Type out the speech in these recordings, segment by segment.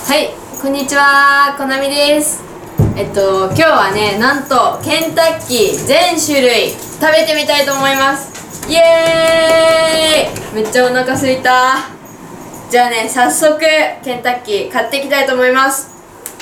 はい、こんにちは、こなみです。今日はね、なんとケンタッキー全種類食べてみたいと思います。イエーイ、めっちゃお腹すいた。じゃあね、早速ケンタッキー買っていきたいと思います。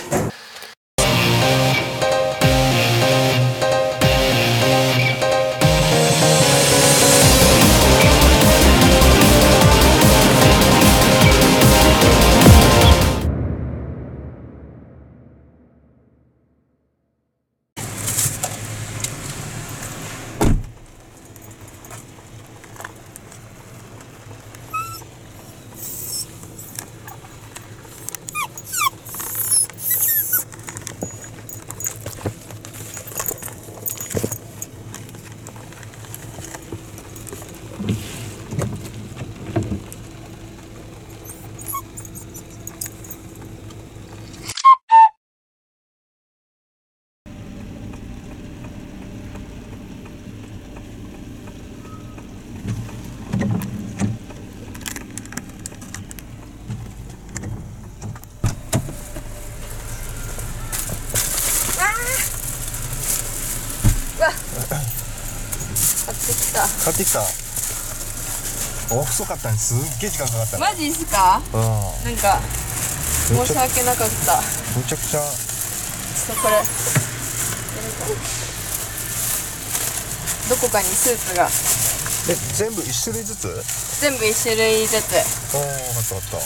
買ってきた。遅かったね。すっげえ時間かかったね。 マジですか？ うん。 なんか申し訳なかった。 めちゃくちゃ。 ちょっとこれどこかにスープが全部1種類ずつ？ 全部1種類ずつおー、分かった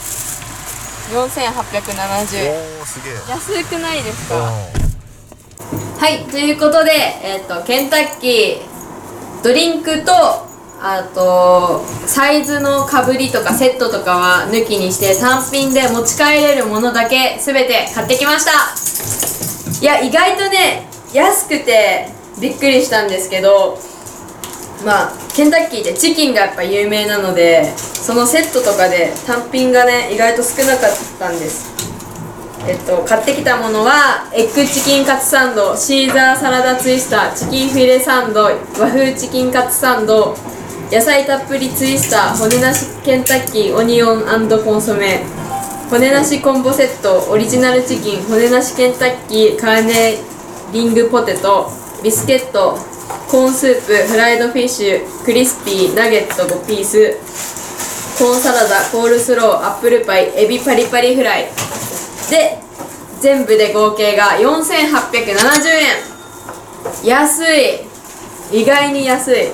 4870円。 おー、すげえ安くないですか？はい、ということで、ケンタッキードリンクとあとサイズのかぶりとかセットとかは抜きにして単品で持ち帰れるものだけ全て買ってきました。いや、意外とね安くてびっくりしたんですけど、まあケンタッキーってチキンがやっぱ有名なので、そのセットとかで単品がね意外と少なかったんです。買ってきたものはエッグチキンカツサンド、シーザーサラダツイスター、チキンフィレサンド、和風チキンカツサンド、野菜たっぷりツイスター、骨なしケンタッキーオニオン&コンソメ、骨なしコンボセット、オリジナルチキン、骨なしケンタッキーカーネリングポテト、ビスケット、コーンスープ、フライドフィッシュ、クリスピーナゲット5ピース、コーンサラダ、コールスロー、アップルパイ、エビパリパリフライで、全部で合計が4870円。安い、意外に安い。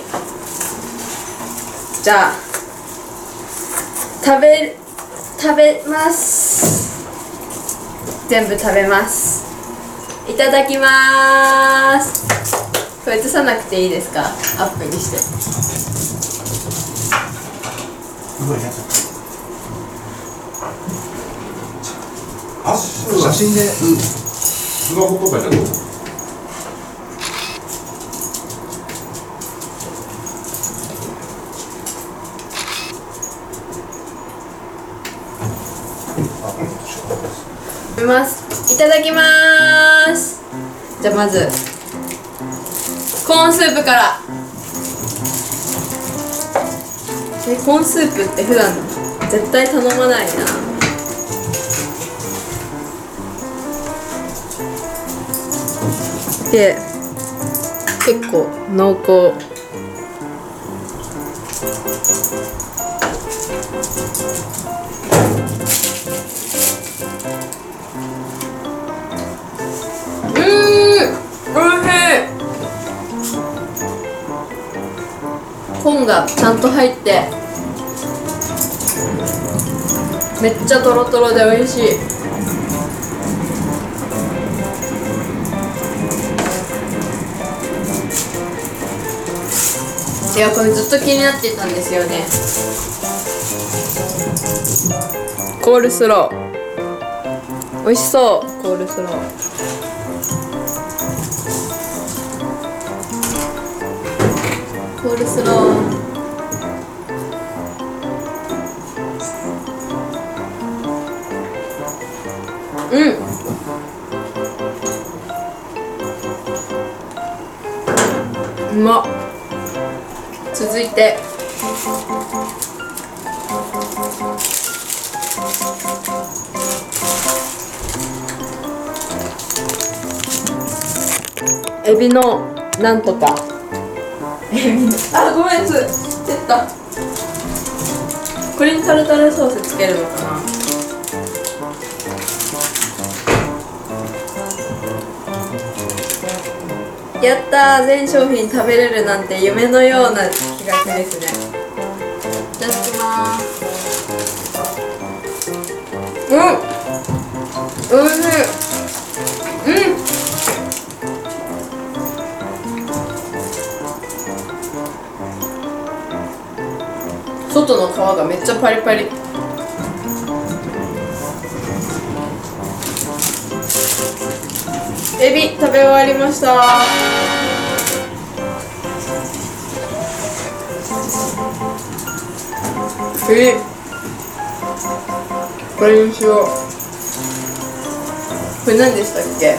じゃあ食べます。全部食べます。いただきまーす。これ映さなくていいですか？アップにして。 写真で、 スマホとかじゃどう？ 食べます。いただきまーす。じゃあまずコーンスープから。コーンスープって普段絶対頼まないな。で、結構濃厚。コーンがちゃんと入ってめっちゃトロトロで美味しい。いや、これずっと気になってたんですよね。コールスロー美味しそう。コールスローコールスロー。うまっ。続いてエビのなんとかあ、ごめん、つったこれにタルタルソースつけるのかな。やったー、全商品食べれるなんて夢のような気がしですね。いただきます。おいしい。外の皮がめっちゃパリパリ。エビ食べ終わりました。これにしよう。これ何でしたっけ。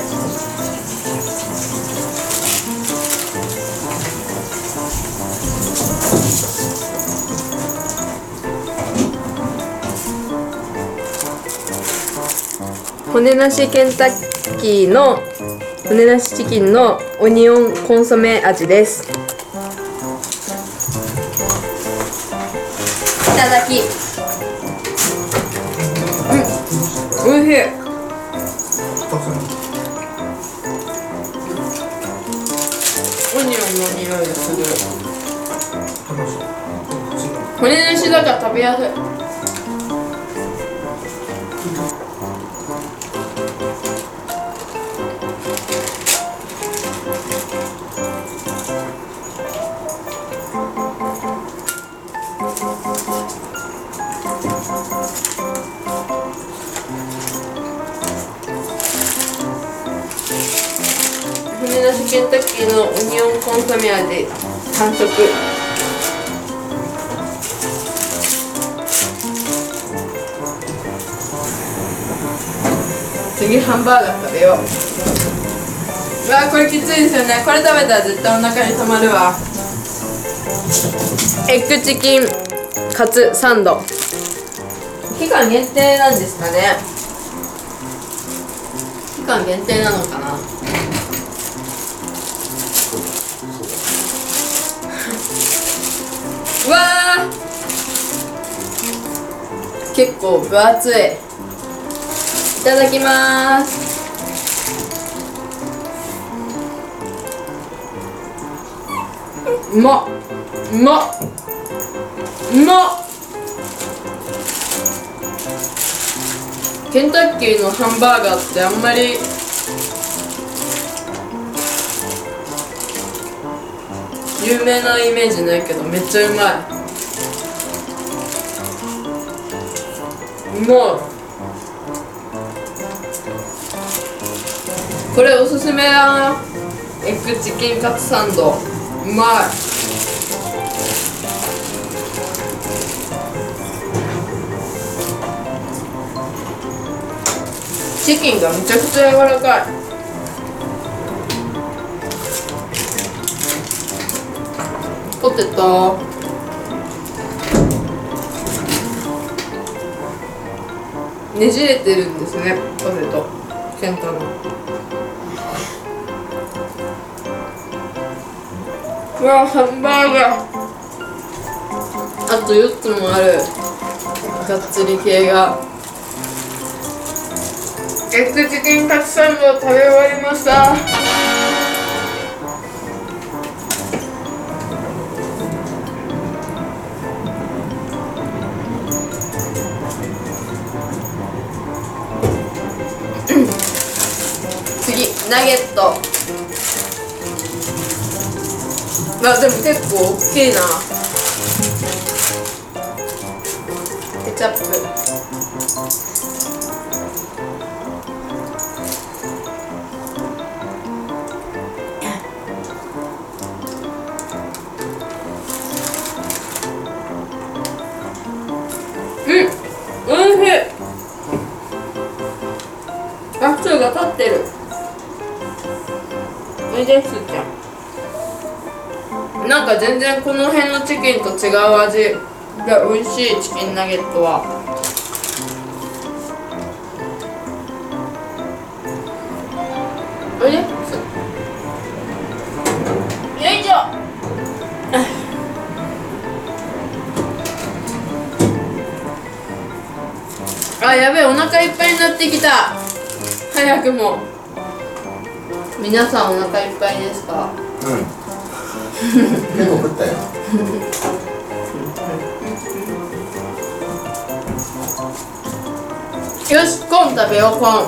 骨なしケンタッキーの骨なしチキンのオニオンコンソメ味です。いただき。おいしい。オニオンの匂いがする。骨なしだから食べやすい。骨なしケンタッキーのオニオンコンソメ味完食。次ハンバーガー食べよう。うわ、これきついですよね。これ食べたら絶対お腹にたまるわ。エッグチキンカツサンド。期間限定なんですかね。期間限定なのかな。うわー、結構分厚い。いただきます。うまっ、うまっ、うまっ。ケンタッキーのハンバーガーってあんまり有名なイメージないけどめっちゃうまい。うまい。これおすすめだな。エッグチキンカツサンドうまい。チキンがめちゃくちゃ柔らかい。ポテトねじれてるんですね。ポテトケンタの。うわ、ハンバーガーあと4つもある。がっつり系が。エッグチキンカツサンドを食べ終わりました。次ナゲット。あ、でも結構大きいな。ケチャップ。おいしい。ラクチューが立ってる。おいで、すーちゃん。なんか全然この辺のチキンと違う味が美味しい。チキンナゲットはおいで。 あ、やべえ、お腹いっぱいになってきた。早くも。皆さんお腹いっぱいですか？ うん結構食ったよ。 よし、コーン食べよう、コーン。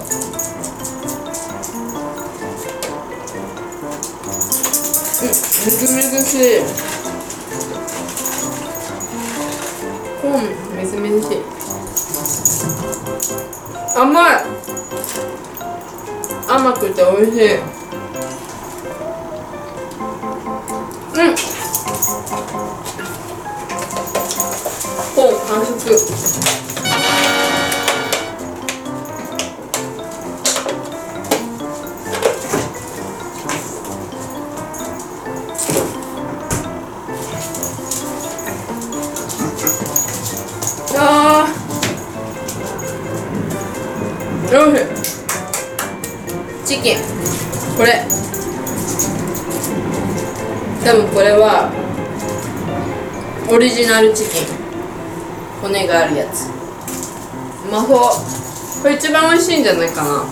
みずみずしい。コーンみずみずしい。甘い。甘くて美味しい。コーン完食。よし、チキン、これ多分これはオリジナルチキン、骨があるやつ。うまそう。これ一番美味しいんじゃないかな。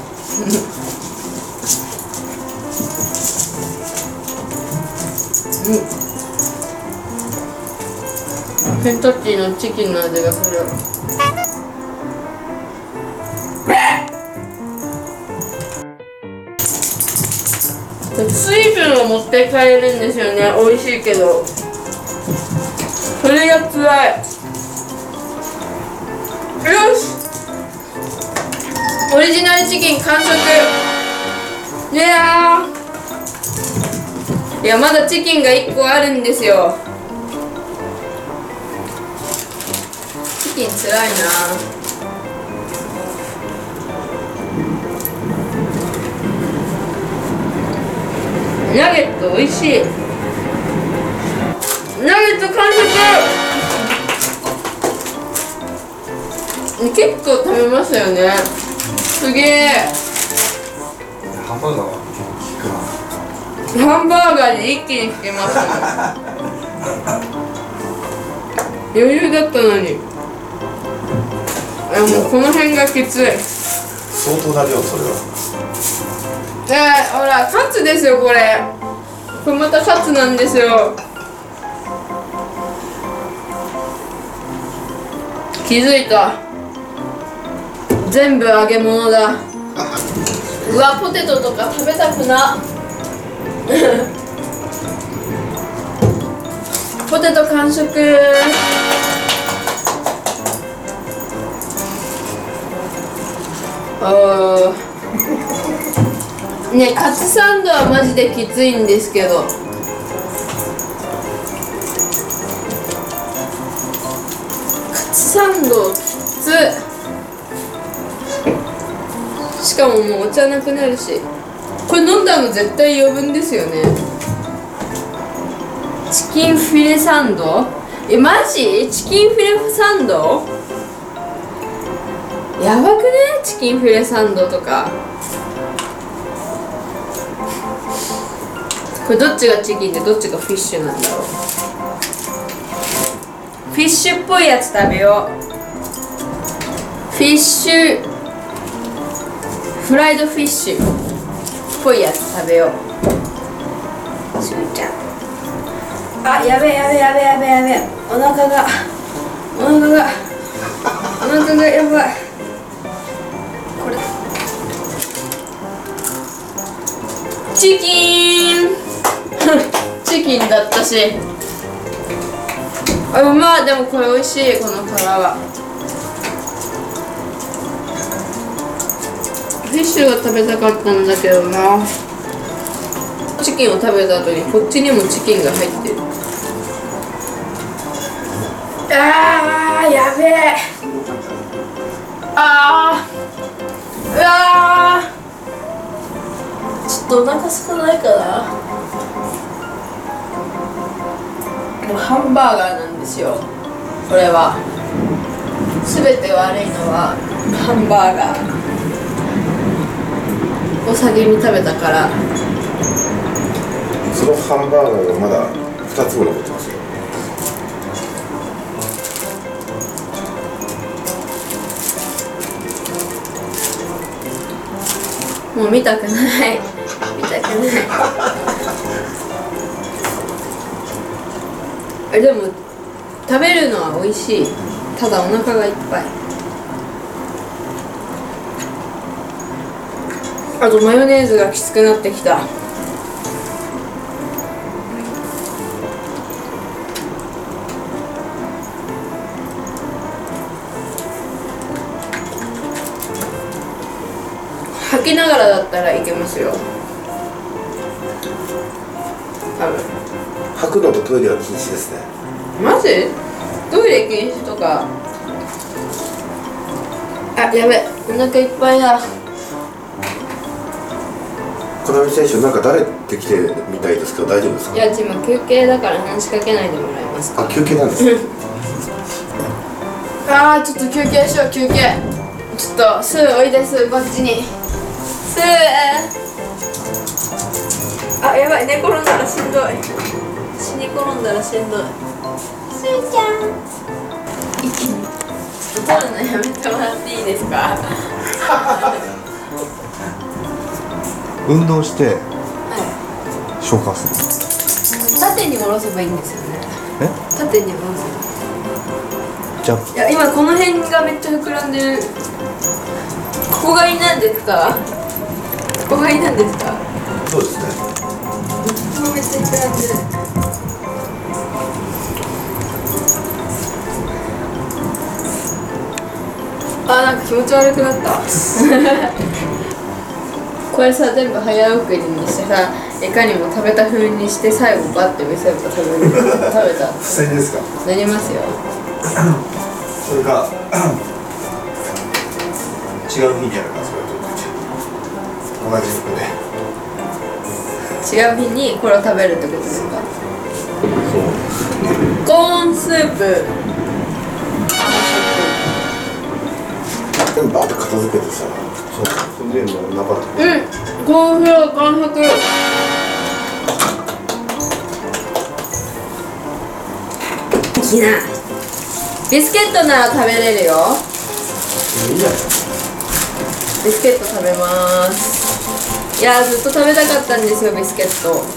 ケンタッキーのチキンの味がする。水分を持って帰るんですよね。美味しいけどそれがつらい。よし、オリジナルチキン完食。いやまだチキンが1個あるんですよ。チキンつらいな。ナゲット美味しい。ナゲット完食。結構食べますよね。すげえ。 ハンバーガーはハンバーガーで一気に引けますね。余裕だったのに。もうこの辺がきつい。 相当な量。それはほらカツですよ。これまたカツなんですよ。気づいた。全部揚げ物だ。うわ、ポテトとか食べたくな。ポテト完食。ね、カツサンドはマジできついんですけど、カツサンドきつ。しかももうお茶なくなるし、これ飲んだの絶対余分ですよね。チキンフィレサンド、マジ？チキンフィレサンドやばくね？チキンフィレサンドとか。これどっちがチキンでどっちがフィッシュなんだろう。フィッシュっぽいやつ食べよう。フィッシュフライドフィッシュっぽいやつ食べよう。しゅうちゃん、あ、やべえ。お腹がやばい。これチキンチキンだったし、うまい。でもこれ美味しい。この殻はフィッシュが食べたかったんだけどな。チキンを食べた後にこっちにもチキンが入ってる。やべえ。うわー、ちょっとお腹空かないかな。もうハンバーガーなんですよ。これは全て悪いのはハンバーガー。お先に食べたから。 そのハンバーガーがまだ2つも残ってますよ。 もう見たくない見たくないでも食べるのは美味しい。ただお腹がいっぱい。あとマヨネーズがきつくなってきた。吐きながらだったらいけますよ。多分。 吐くのとトイレは禁止ですね。 マジ？トイレ禁止とか。あ、やべ、お腹いっぱいだ。 この選手なんか誰ってきてみたいですけど大丈夫ですか？ いや、今休憩だから話しかけないでもらえますか。 あ、休憩なんですね。 あー、ちょっと休憩しよう、休憩。ちょっとスーおいで、スーこっちに。スー。あ、やばい、寝転んだらしんどい。死に転んだらしんどい。スーちゃん。一気に。ちょっと撮るのやめてもらっていいですか？ 運動しては消化すい。縦に下ろせばいいんですよね。 る。 縦に下ろせば。 じゃあいや、今この辺がめっちゃ膨らんでる。ここが胃なんですか？ここが胃なんですか？ そうですね。 ここめっちゃ膨らんでる。あ、なんか気持ち悪くなったこれさ、全部早送りにしてさ、いかにも食べた風にして最後バッて見せると食べた不正ですか？ なりますよ。 それか違う日にやるか、それと同じ服で違う日にこれを食べるってことですか？ そう。 コーンスープ。 でもバーッと片付けてさ、そんでもうなかった。 うん、コーンフロー完食。いいな。ビスケットなら食べれるよ。 いいんじゃない？ ビスケット食べます。いやー、ずっと食べたかったんですよ、ビスケット。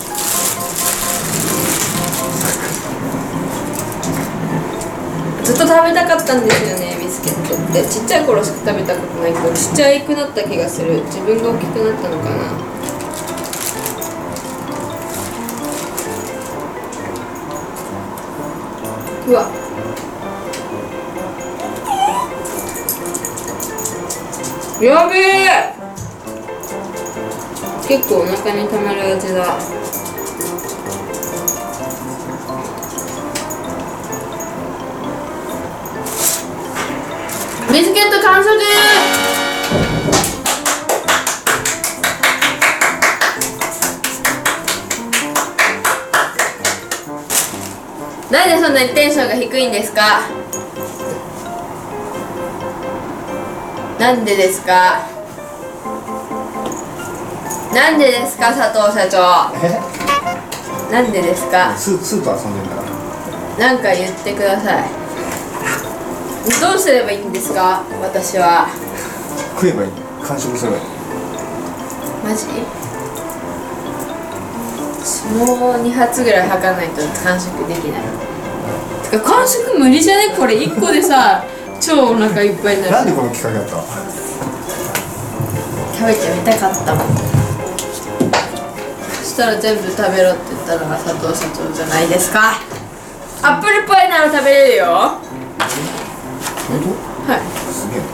ずっと食べたかったんですよね、ビスケットって。ちっちゃい頃しか食べたことないけど、ちっちゃくなった気がする。自分が大きくなったのかな。うわ、やべえ。結構お腹にたまる味だ。ビスケット完食。なんでそんなにテンションが低いんですか？なんでですか？なんでですか、佐藤社長。なんでですか？ スープ遊んでんだから。 なんか言ってください。どうすればいいんですか、私は。 食えばいい。完食すればいい。 マジ？もう2発ぐらい吐かないと完食できない。てか完食無理じゃね？これ1個でさ超お腹いっぱいになる。 なんでこの企画やった？ 食べてみたかったもん。そしたら全部食べろって言ったのが佐藤社長じゃないですか。アップルパイなら食べれるよ。 本当？ はい。 すげえ。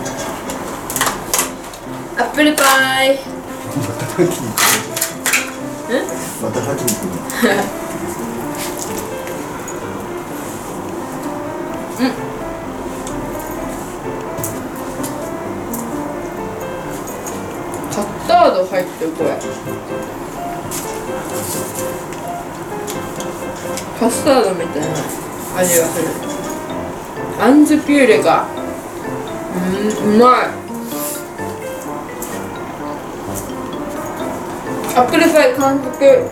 アップルパイ。 また吐きに行く。また吐きに行くの。カスタード入ってる、これ。カスタードみたいな味がする。あんずピューレがうまい。アップルパイ完食。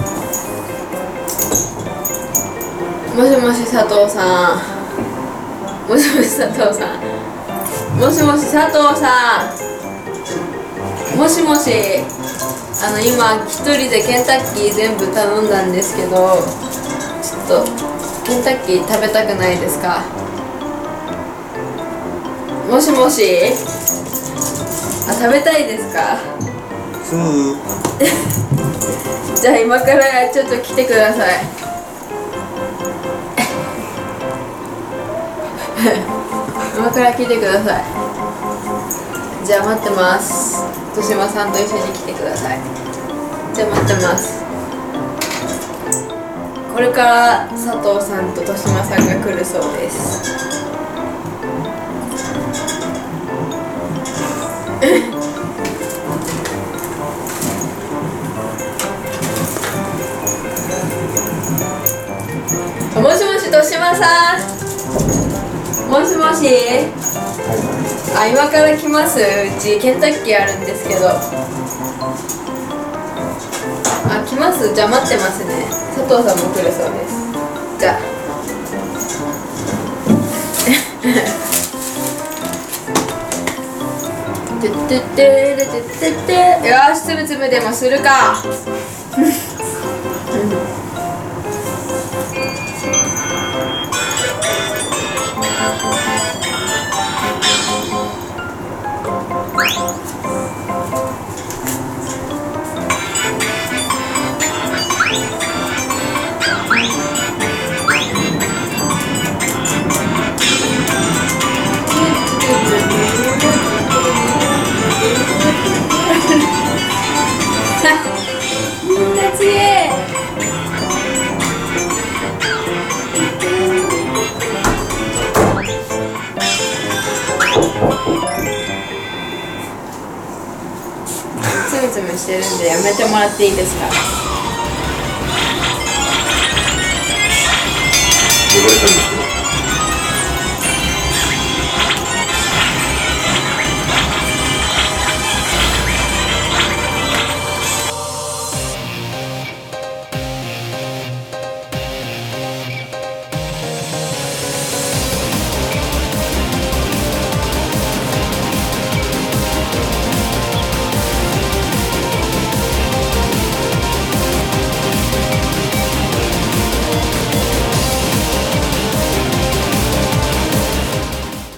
もしもし佐藤さん。 もしもし佐藤さん、もしもし佐藤さん、もしもし、今一人でケンタッキー全部頼んだんですけど、ちょっとケンタッキー食べたくないですか？もしもし、食べたいですか？じゃあ今からちょっと来てください。今から来てください。じゃあ待ってます。豊島さんと一緒に来てください。じゃあ待ってます。これから佐藤さんと豊島さんが来るそうです。もしもし豊島さん、もしもし、今から来ます。うちケンタッキーあるんですけど、来ます。じゃあ待ってますね。佐藤さんも来るそうです。じゃあてってってれてってって、よし、つむつむでもするか。みんな強え。つむつむしてるんでやめてもらっていいですか？ 汚れたんだ。